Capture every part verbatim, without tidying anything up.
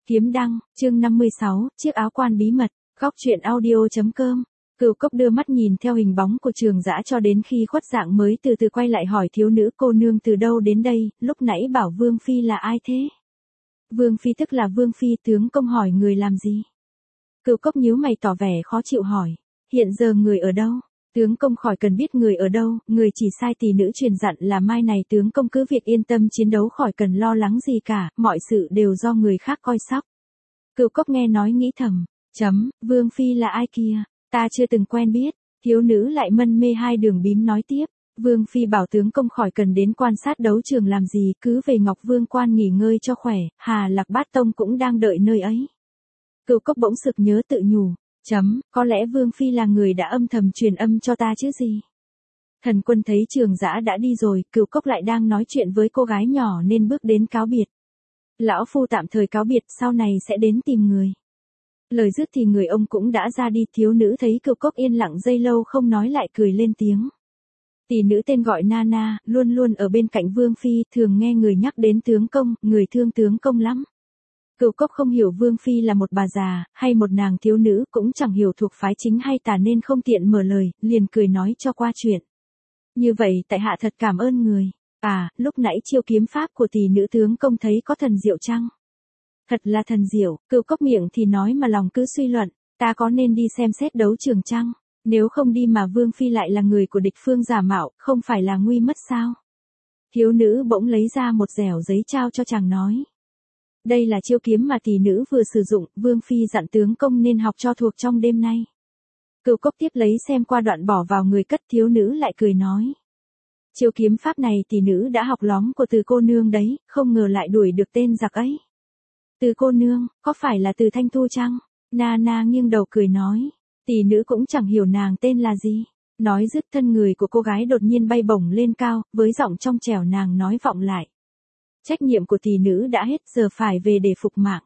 Kiếm đăng, chương năm mươi sáu, chiếc áo quan bí mật, góc truyện audio.com. Cửu Cốc đưa mắt nhìn theo hình bóng của Trường Dã cho đến khi khuất dạng mới từ từ quay lại hỏi thiếu nữ cô nương từ đâu đến đây, lúc nãy bảo Vương Phi là ai thế? Vương Phi tức là Vương Phi, tướng công hỏi người làm gì? Cửu Cốc nhíu mày tỏ vẻ khó chịu hỏi, hiện giờ người ở đâu? Tướng công khỏi cần biết người ở đâu, người chỉ sai tỷ nữ truyền dặn là mai này tướng công cứ việc yên tâm chiến đấu khỏi cần lo lắng gì cả, mọi sự đều do người khác coi sóc. Cửu Cốc nghe nói nghĩ thầm, chấm, Vương Phi là ai kia, ta chưa từng quen biết, thiếu nữ lại mân mê hai đường bím nói tiếp, Vương Phi bảo tướng công khỏi cần đến quan sát đấu trường làm gì, cứ về Ngọc Vương quan nghỉ ngơi cho khỏe, Hà Lạc Bát Tông cũng đang đợi nơi ấy. Cửu Cốc bỗng sực nhớ tự nhủ. Chấm, có lẽ Vương Phi là người đã âm thầm truyền âm cho ta chứ gì. Thần quân thấy Trường Dã đã đi rồi, Cửu Cốc lại đang nói chuyện với cô gái nhỏ nên bước đến cáo biệt. Lão phu tạm thời cáo biệt, sau này sẽ đến tìm người. Lời dứt thì người ông cũng đã ra đi, thiếu nữ thấy Cửu Cốc yên lặng giây lâu không nói lại cười lên tiếng. Tỷ nữ tên gọi Nana, luôn luôn ở bên cạnh Vương Phi, thường nghe người nhắc đến tướng công, người thương tướng công lắm. Cửu Cốc không hiểu Vương Phi là một bà già, hay một nàng thiếu nữ, cũng chẳng hiểu thuộc phái chính hay tà nên không tiện mở lời, liền cười nói cho qua chuyện. Như vậy tại hạ thật cảm ơn người. À, lúc nãy chiêu kiếm pháp của tỷ nữ tướng công thấy có thần diệu chăng? Thật là thần diệu, Cửu Cốc miệng thì nói mà lòng cứ suy luận, ta có nên đi xem xét đấu trường chăng? Nếu không đi mà Vương Phi lại là người của địch phương giả mạo, không phải là nguy mất sao? Thiếu nữ bỗng lấy ra một dẻo giấy trao cho chàng nói. Đây là chiêu kiếm mà tỷ nữ vừa sử dụng, Vương Phi dặn tướng công nên học cho thuộc trong đêm nay. Cửu Cốc tiếp lấy xem qua đoạn bỏ vào người cất, thiếu nữ lại cười nói. Chiêu kiếm pháp này tỷ nữ đã học lóm của Từ cô nương đấy, không ngờ lại đuổi được tên giặc ấy. Từ cô nương, có phải là Từ Thanh Thu chăng? Nana nghiêng đầu cười nói, tỷ nữ cũng chẳng hiểu nàng tên là gì. Nói dứt thân người của cô gái đột nhiên bay bổng lên cao, với giọng trong trẻo nàng nói vọng lại. Trách nhiệm của tỷ nữ đã hết, giờ phải về để phục mạng.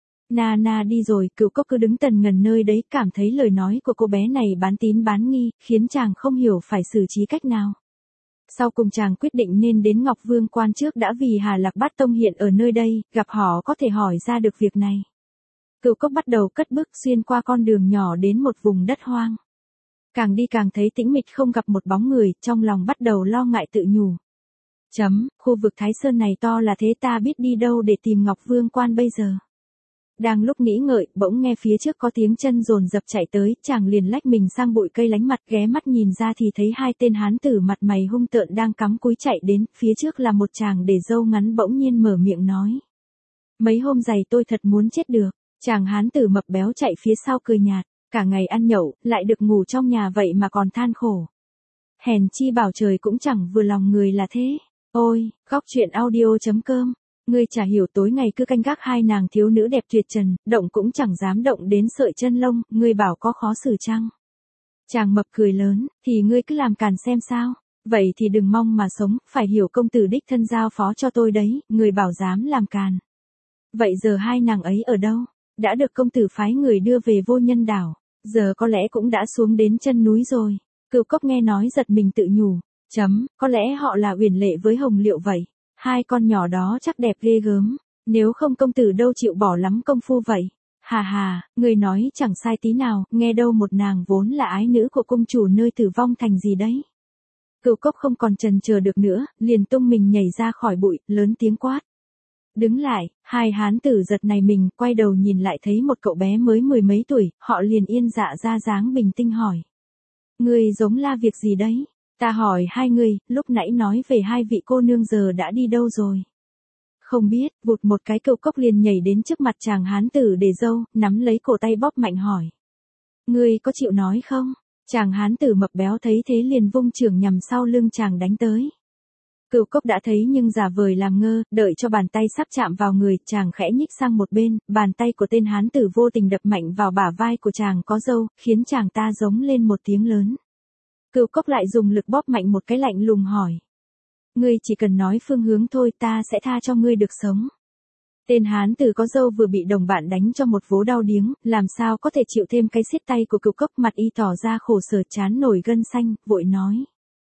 Nana đi rồi, Cửu Cốc cứ đứng tần ngần nơi đấy, cảm thấy lời nói của cô bé này bán tín bán nghi, khiến chàng không hiểu phải xử trí cách nào. Sau cùng chàng quyết định nên đến Ngọc Vương quan trước đã, vì Hà Lạc Bát Tông hiện ở nơi đây, gặp họ có thể hỏi ra được việc này. Cửu Cốc bắt đầu cất bước xuyên qua con đường nhỏ đến một vùng đất hoang. Càng đi càng thấy tĩnh mịch không gặp một bóng người, trong lòng bắt đầu lo ngại tự nhủ. Chấm, khu vực Thái Sơn này to là thế, ta biết đi đâu để tìm Ngọc Vương quan bây giờ. Đang lúc nghĩ ngợi, bỗng nghe phía trước có tiếng chân dồn dập chạy tới, chàng liền lách mình sang bụi cây lánh mặt, ghé mắt nhìn ra thì thấy hai tên hán tử mặt mày hung tợn đang cắm cúi chạy đến, phía trước là một chàng để râu ngắn bỗng nhiên mở miệng nói. Mấy hôm giày tôi thật muốn chết được, chàng hán tử mập béo chạy phía sau cười nhạt, cả ngày ăn nhậu, lại được ngủ trong nhà vậy mà còn than khổ. Hèn chi bảo trời cũng chẳng vừa lòng người là thế. Ôi, góc truyện audio.com, ngươi chả hiểu tối ngày cứ canh gác hai nàng thiếu nữ đẹp tuyệt trần, động cũng chẳng dám động đến sợi chân lông, ngươi bảo có khó xử chăng? Chàng mập cười lớn, thì ngươi cứ làm càn xem sao, vậy thì đừng mong mà sống, phải hiểu công tử đích thân giao phó cho tôi đấy, ngươi bảo dám làm càn. Vậy giờ hai nàng ấy ở đâu? Đã được công tử phái người đưa về Vô Nhân đảo, giờ có lẽ cũng đã xuống đến chân núi rồi. Cửu Cốc nghe nói giật mình tự nhủ. Chấm, có lẽ họ là Uyển Lệ với Hồng Liệu vậy. Hai con nhỏ đó chắc đẹp ghê gớm. Nếu không công tử đâu chịu bỏ lắm công phu vậy. Hà hà, người nói chẳng sai tí nào, nghe đâu một nàng vốn là ái nữ của cung chủ nơi Tử Vong Thành gì đấy. Cửu Cốc không còn chần chờ được nữa, liền tung mình nhảy ra khỏi bụi, lớn tiếng quát. Đứng lại, hai hán tử giật này mình, quay đầu nhìn lại thấy một cậu bé mới mười mấy tuổi, họ liền yên dạ ra dáng bình tĩnh hỏi. Người giống la việc gì đấy? Ta hỏi hai người, lúc nãy nói về hai vị cô nương giờ đã đi đâu rồi? Không biết, vụt một cái Cửu Cốc liền nhảy đến trước mặt chàng hán tử để râu, nắm lấy cổ tay bóp mạnh hỏi. Ngươi có chịu nói không? Chàng hán tử mập béo thấy thế liền vung chưởng nhằm sau lưng chàng đánh tới. Cửu Cốc đã thấy nhưng giả vời làm ngơ, đợi cho bàn tay sắp chạm vào người, chàng khẽ nhích sang một bên, bàn tay của tên hán tử vô tình đập mạnh vào bả vai của chàng có râu, khiến chàng ta giống lên một tiếng lớn. Cửu Cốc lại dùng lực bóp mạnh một cái lạnh lùng hỏi. Ngươi chỉ cần nói phương hướng thôi, ta sẽ tha cho ngươi được sống. Tên hán tử có râu vừa bị đồng bạn đánh cho một vố đau điếng, làm sao có thể chịu thêm cái siết tay của Cửu Cốc, mặt y tỏ ra khổ sở chán nổi gân xanh, vội nói.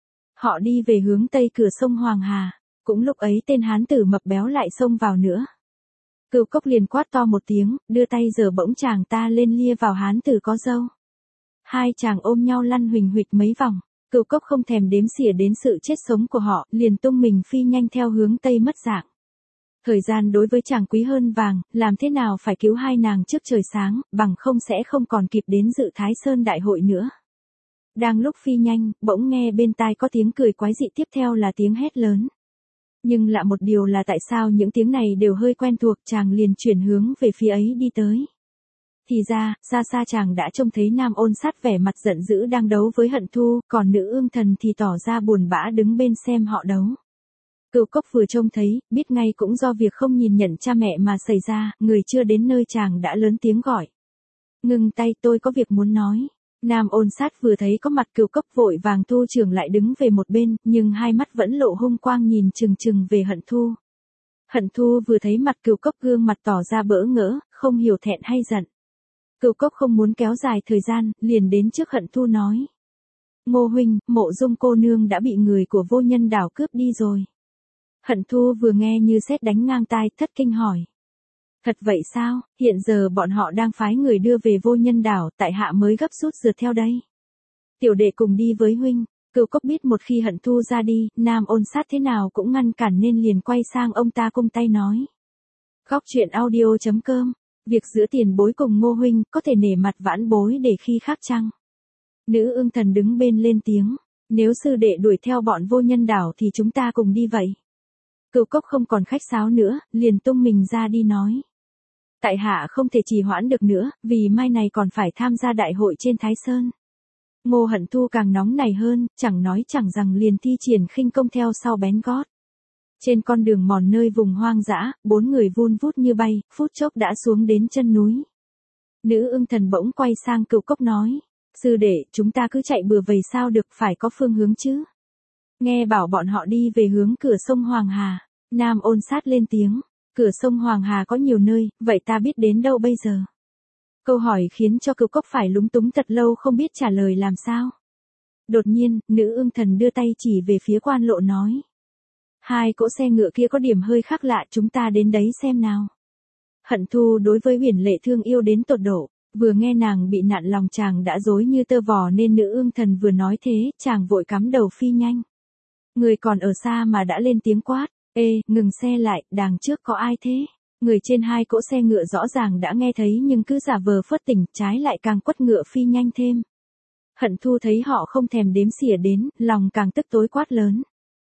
Họ đi về hướng tây cửa sông Hoàng Hà. Cũng lúc ấy tên hán tử mập béo lại xông vào nữa. Cửu Cốc liền quát to một tiếng, đưa tay giở bỗng chàng ta lên lia vào hán tử có râu. Hai chàng ôm nhau lăn huỳnh huỵch mấy vòng, Cửu Cốc không thèm đếm xỉa đến sự chết sống của họ, liền tung mình phi nhanh theo hướng tây mất dạng. Thời gian đối với chàng quý hơn vàng, làm thế nào phải cứu hai nàng trước trời sáng, bằng không sẽ không còn kịp đến dự Thái Sơn đại hội nữa. Đang lúc phi nhanh, bỗng nghe bên tai có tiếng cười quái dị, tiếp theo là tiếng hét lớn. Nhưng lạ một điều là tại sao những tiếng này đều hơi quen thuộc, chàng liền chuyển hướng về phía ấy đi tới. Thì ra, xa xa chàng đã trông thấy Nam Ôn Sát vẻ mặt giận dữ đang đấu với Hận Thu, còn Nữ Ương Thần thì tỏ ra buồn bã đứng bên xem họ đấu. Cửu Cốc vừa trông thấy, biết ngay cũng do việc không nhìn nhận cha mẹ mà xảy ra, người chưa đến nơi chàng đã lớn tiếng gọi. Ngừng tay, tôi có việc muốn nói. Nam Ôn Sát vừa thấy có mặt Cửu Cốc vội vàng thu trường lại đứng về một bên, nhưng hai mắt vẫn lộ hung quang nhìn chừng chừng về Hận Thu. Hận Thu vừa thấy mặt Cửu Cốc gương mặt tỏ ra bỡ ngỡ, không hiểu thẹn hay giận. Cửu Cốc không muốn kéo dài thời gian, liền đến trước Hận Thu nói. Ngô huynh, Mộ Dung cô nương đã bị người của Vô Nhân Đảo cướp đi rồi. Hận Thu vừa nghe như sét đánh ngang tai, thất kinh hỏi. Thật vậy sao, hiện giờ bọn họ đang phái người đưa về Vô Nhân Đảo, tại hạ mới gấp rút rượt theo đây. Tiểu đệ cùng đi với huynh. Cửu Cốc biết một khi Hận Thu ra đi, Nam Ôn Sát thế nào cũng ngăn cản nên liền quay sang ông ta cung tay nói. Góc truyện audio chấm com, việc giữa tiền bối cùng Ngô huynh, có thể nể mặt vãn bối để khi khác chăng? Nữ Ương Thần đứng bên lên tiếng. Nếu sư đệ đuổi theo bọn Vô Nhân Đảo thì chúng ta cùng đi vậy. Cửu Cốc không còn khách sáo nữa, liền tung mình ra đi nói. Tại hạ không thể trì hoãn được nữa, vì mai này còn phải tham gia đại hội trên Thái Sơn. Ngô Hận Thu càng nóng này hơn, chẳng nói chẳng rằng liền thi triển khinh công theo sau bén gót. Trên con đường mòn nơi vùng hoang dã, bốn người vun vút như bay, phút chốc đã xuống đến chân núi. Nữ Ương Thần bỗng quay sang Cửu Cốc nói. Sư đệ, chúng ta cứ chạy bừa vầy sao được, phải có phương hướng chứ. Nghe bảo bọn họ đi về hướng cửa sông Hoàng Hà. Nam Ôn Sát lên tiếng. Cửa sông Hoàng Hà có nhiều nơi, vậy ta biết đến đâu bây giờ? Câu hỏi khiến cho Cửu Cốc phải lúng túng thật lâu không biết trả lời làm sao. Đột nhiên, Nữ Ương Thần đưa tay chỉ về phía quan lộ nói. Hai cỗ xe ngựa kia có điểm hơi khác lạ, chúng ta đến đấy xem nào. Hận Thu đối với Uyển Lệ thương yêu đến tột độ, vừa nghe nàng bị nạn lòng chàng đã rối như tơ vò nên Nữ Ương Thần vừa nói thế, chàng vội cắm đầu phi nhanh. Người còn ở xa mà đã lên tiếng quát. Ê, ngừng xe lại, đằng trước có ai thế? Người trên hai cỗ xe ngựa rõ ràng đã nghe thấy nhưng cứ giả vờ phớt tỉnh, trái lại càng quất ngựa phi nhanh thêm. Hận Thu thấy họ không thèm đếm xỉa đến, lòng càng tức tối quát lớn.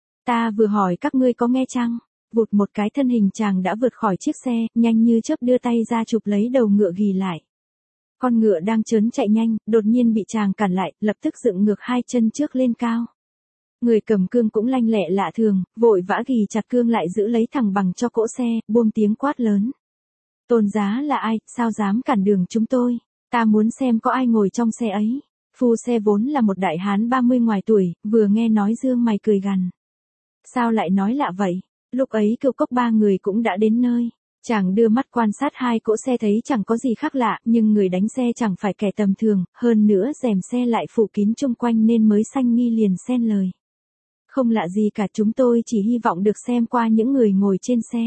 Ta vừa hỏi các ngươi có nghe chăng? Vụt một cái thân hình chàng đã vượt khỏi chiếc xe, nhanh như chớp đưa tay ra chụp lấy đầu ngựa ghì lại. Con ngựa đang trớn chạy nhanh, đột nhiên bị chàng cản lại, lập tức dựng ngược hai chân trước lên cao. Người cầm cương cũng lanh lẹ lạ thường, vội vã ghì chặt cương lại giữ lấy thẳng bằng cho cỗ xe, buông tiếng quát lớn. Tôn giá là ai, sao dám cản đường chúng tôi? Ta muốn xem có ai ngồi trong xe ấy. Phu xe vốn là một đại hán ba mươi ngoài tuổi, vừa nghe nói dương mày cười gằn. Sao lại nói lạ vậy? Lúc ấy Cửu Cốc ba người cũng đã đến nơi. Chàng đưa mắt quan sát hai cỗ xe thấy chẳng có gì khác lạ, nhưng người đánh xe chẳng phải kẻ tầm thường, hơn nữa rèm xe lại phủ kín chung quanh nên mới sanh nghi liền xen lời. Không lạ gì cả, chúng tôi chỉ hy vọng được xem qua những người ngồi trên xe.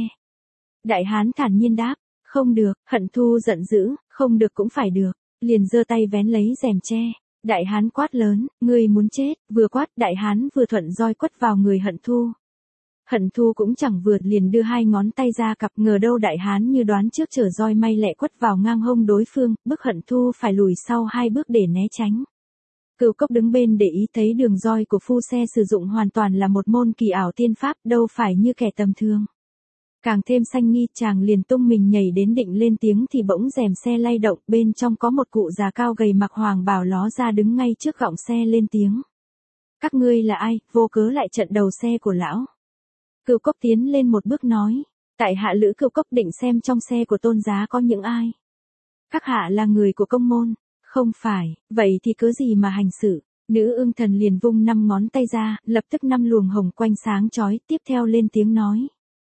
Đại hán thản nhiên đáp, không được. Hận Thu giận dữ, không được cũng phải được, liền giơ tay vén lấy rèm che. Đại hán quát lớn, ngươi muốn chết, vừa quát đại hán vừa thuận roi quất vào người Hận Thu. Hận Thu cũng chẳng vượt liền đưa hai ngón tay ra cặp, ngờ đâu đại hán như đoán trước trở roi may lẹ quất vào ngang hông đối phương, bức Hận Thu phải lùi sau hai bước để né tránh. Cửu Cốc đứng bên để ý thấy đường roi của phu xe sử dụng hoàn toàn là một môn kỳ ảo tiên pháp, đâu phải như kẻ tầm thường. Càng thêm sanh nghi, chàng liền tung mình nhảy đến định lên tiếng thì bỗng rèm xe lay động, bên trong có một cụ già cao gầy mặc hoàng bào ló ra đứng ngay trước gọng xe lên tiếng. Các ngươi là ai, vô cớ lại chặn đầu xe của lão? Cửu Cốc tiến lên một bước nói, tại hạ Lữ Cửu Cốc định xem trong xe của tôn giá có những ai. Các hạ là người của công môn. Không phải, vậy thì cớ gì mà hành xử? Nữ Ương Thần liền vung năm ngón tay ra, lập tức năm luồng hồng quanh sáng chói, tiếp theo lên tiếng nói.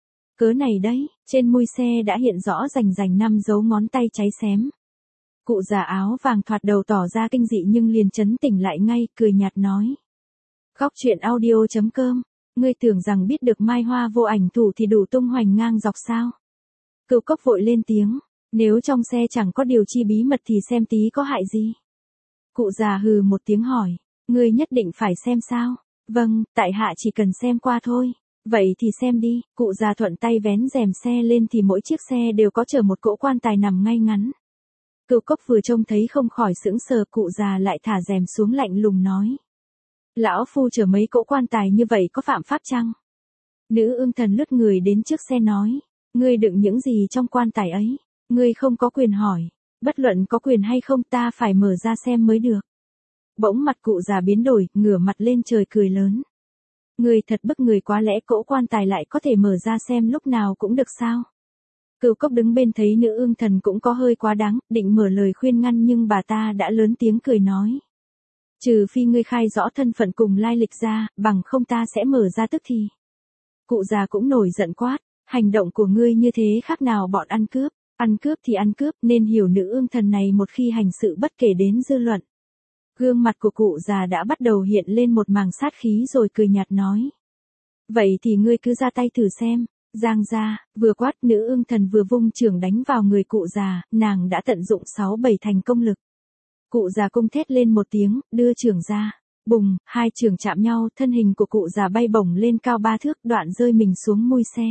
Cớ này đấy, trên mui xe đã hiện rõ rành rành năm dấu ngón tay cháy xém. Cụ già áo vàng thoạt đầu tỏ ra kinh dị nhưng liền chấn tỉnh lại ngay, cười nhạt nói. Góc truyện audio chấm com, ngươi tưởng rằng biết được mai hoa vô ảnh thủ thì đủ tung hoành ngang dọc sao? Cửu Cốc vội lên tiếng, nếu trong xe chẳng có điều chi bí mật thì xem tí có hại gì. Cụ già hừ một tiếng hỏi, ngươi nhất định phải xem sao? Vâng, tại hạ chỉ cần xem qua thôi. Vậy thì xem đi, cụ già thuận tay vén rèm xe lên thì mỗi chiếc xe đều có chở một cỗ quan tài nằm ngay ngắn. Cửu Cốc vừa trông thấy không khỏi sững sờ, cụ già lại thả rèm xuống lạnh lùng nói. Lão phu chở mấy cỗ quan tài như vậy có phạm pháp chăng? Nữ ương thần lướt người đến trước xe nói, ngươi đựng những gì trong quan tài ấy? Ngươi không có quyền hỏi, bất luận có quyền hay không ta phải mở ra xem mới được. Bỗng mặt cụ già biến đổi, ngửa mặt lên trời cười lớn. Ngươi thật bức người quá, lẽ cỗ quan tài lại có thể mở ra xem lúc nào cũng được sao? Cửu Cốc đứng bên thấy nữ ương thần cũng có hơi quá đáng, định mở lời khuyên ngăn nhưng bà ta đã lớn tiếng cười nói. Trừ phi ngươi khai rõ thân phận cùng lai lịch ra, bằng không ta sẽ mở ra tức thì. Cụ già cũng nổi giận quát, hành động của ngươi như thế khác nào bọn ăn cướp, ăn cướp thì ăn cướp, nên hiểu nữ ương thần này một khi hành sự bất kể đến dư luận. Gương mặt của cụ già đã bắt đầu hiện lên một màng sát khí rồi cười nhạt nói. Vậy thì ngươi cứ ra tay thử xem. Giang ra, vừa quát nữ ương thần vừa vung chưởng đánh vào người cụ già, nàng đã tận dụng sáu bảy thành công lực. Cụ già cung thét lên một tiếng, đưa chưởng ra. Bùng, hai chưởng chạm nhau, thân hình của cụ già bay bổng lên cao ba thước, đoạn rơi mình xuống mui xe.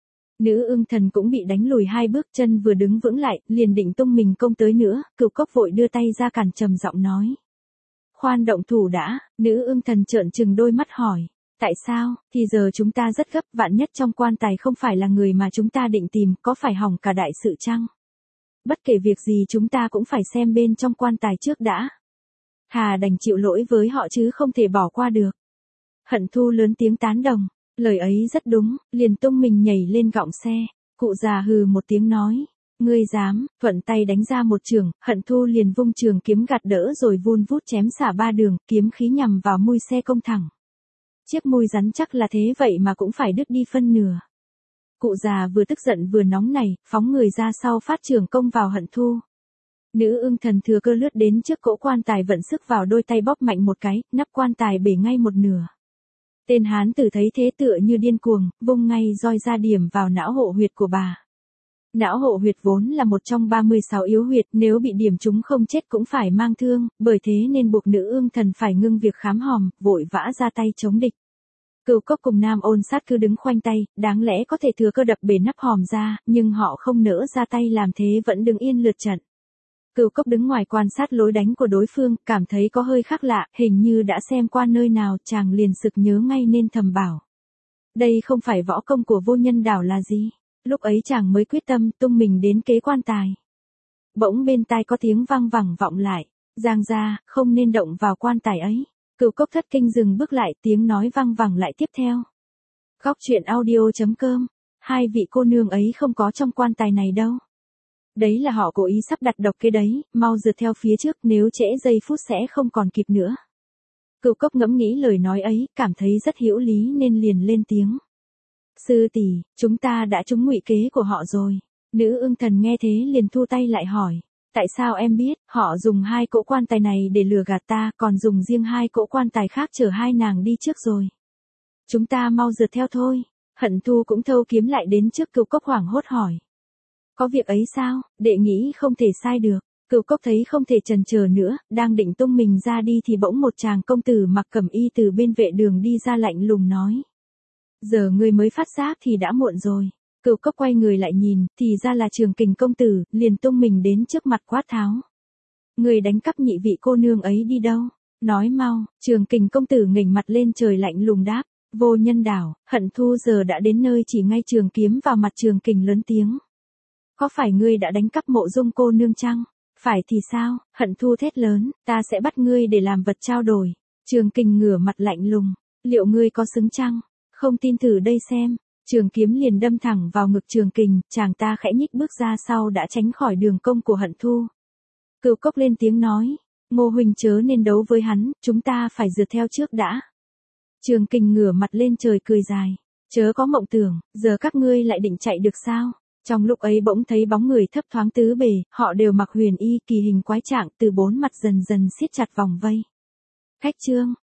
Nữ ương thần cũng bị đánh lùi hai bước, chân vừa đứng vững lại, liền định tung mình công tới nữa, Cửu Cốc vội đưa tay ra cản, trầm giọng nói. Khoan động thủ đã, nữ ương thần trợn trừng đôi mắt hỏi. Tại sao, thì giờ chúng ta rất gấp, vạn nhất trong quan tài không phải là người mà chúng ta định tìm, có phải hỏng cả đại sự chăng? Bất kể việc gì chúng ta cũng phải xem bên trong quan tài trước đã. Hà đành chịu lỗi với họ chứ không thể bỏ qua được. Hận Thu lớn tiếng tán đồng, lời ấy rất đúng, liền tung mình nhảy lên gọng xe. Cụ già hừ một tiếng nói, ngươi dám, thuận tay đánh ra một chưởng, Hận Thu liền vung trường kiếm gạt đỡ rồi vun vút chém xả ba đường, kiếm khí nhằm vào mui xe công thẳng. Chiếc mui rắn chắc là thế vậy mà cũng phải đứt đi phân nửa. Cụ già vừa tức giận vừa nóng nảy, phóng người ra sau phát trường công vào Hận Thu. Nữ ương thần thừa cơ lướt đến trước cỗ quan tài, vận sức vào đôi tay bóp mạnh một cái, nắp quan tài bể ngay một nửa. Tên hán tử thấy thế tựa như điên cuồng, vung ngay roi ra điểm vào não hộ huyệt của bà. Não hộ huyệt vốn là một trong ba mươi sáu yếu huyệt, nếu bị điểm trúng không chết cũng phải mang thương, bởi thế nên buộc nữ ương thần phải ngưng việc khám hòm, vội vã ra tay chống địch. Cửu Cốc cùng Nam Ôn Sát cứ đứng khoanh tay, đáng lẽ có thể thừa cơ đập bể nắp hòm ra, nhưng họ không nỡ ra tay, làm thế vẫn đứng yên lượt trận. Cửu Cốc đứng ngoài quan sát lối đánh của đối phương, cảm thấy có hơi khác lạ, hình như đã xem qua nơi nào, chàng liền sực nhớ ngay nên thầm bảo. Đây không phải võ công của Vô Nhân Đảo là gì? Lúc ấy chàng mới quyết tâm tung mình đến kế quan tài. Bỗng bên tai có tiếng vang vẳng vọng lại, Giang ra, không nên động vào quan tài ấy. Cửu Cốc thất kinh dừng bước lại, tiếng nói vang vẳng lại tiếp theo. Góc truyện audio chấm com, hai vị cô nương ấy không có trong quan tài này đâu. Đấy là họ cố ý sắp đặt độc kế đấy, mau rượt theo phía trước, nếu trễ giây phút sẽ không còn kịp nữa. Cửu Cốc ngẫm nghĩ lời nói ấy, cảm thấy rất hữu lý nên liền lên tiếng. Sư tỷ, chúng ta đã trúng ngụy kế của họ rồi. Nữ ương thần nghe thế liền thu tay lại hỏi. Tại sao em biết, họ dùng hai cỗ quan tài này để lừa gạt ta, còn dùng riêng hai cỗ quan tài khác chở hai nàng đi trước rồi. Chúng ta mau rượt theo thôi. Hận Thu cũng thâu kiếm lại đến trước Cửu Cốc, hoảng hốt hỏi. Có việc ấy sao, đệ nghĩ không thể sai được. Cửu Cốc thấy không thể chần chờ nữa, đang định tung mình ra đi thì bỗng một chàng công tử mặc cẩm y từ bên vệ đường đi ra, lạnh lùng nói. Giờ ngươi mới phát giác thì đã muộn rồi. Cửu Cốc quay người lại nhìn, thì ra là Trường Kình công tử, liền tung mình đến trước mặt quát tháo. Ngươi đánh cắp nhị vị cô nương ấy đi đâu? Nói mau. Trường Kình công tử nghềnh mặt lên trời lạnh lùng đáp. Vô Nhân Đảo, Hận Thu giờ đã đến nơi, chỉ ngay trường kiếm vào mặt Trường Kình lớn tiếng. Có phải ngươi đã đánh cắp Mộ Dung cô nương chăng? Phải thì sao? Hận Thu thét lớn, ta sẽ bắt ngươi để làm vật trao đổi. Trường Kình ngửa mặt lạnh lùng, liệu ngươi có xứng chăng? Không tin thử đây xem. Trường kiếm liền đâm thẳng vào ngực Trường Kình, chàng ta khẽ nhích bước ra sau đã tránh khỏi đường công của Hận Thu. Cửu Cốc lên tiếng nói, Ngô huynh chớ nên đấu với hắn, chúng ta phải rượt theo trước đã. Trường Kình ngửa mặt lên trời cười dài, chớ có mộng tưởng, giờ các ngươi lại định chạy được sao? Trong lúc ấy bỗng thấy bóng người thấp thoáng tứ bề, họ đều mặc huyền y, kỳ hình quái trạng, từ bốn mặt dần dần siết chặt vòng vây. Khách trương,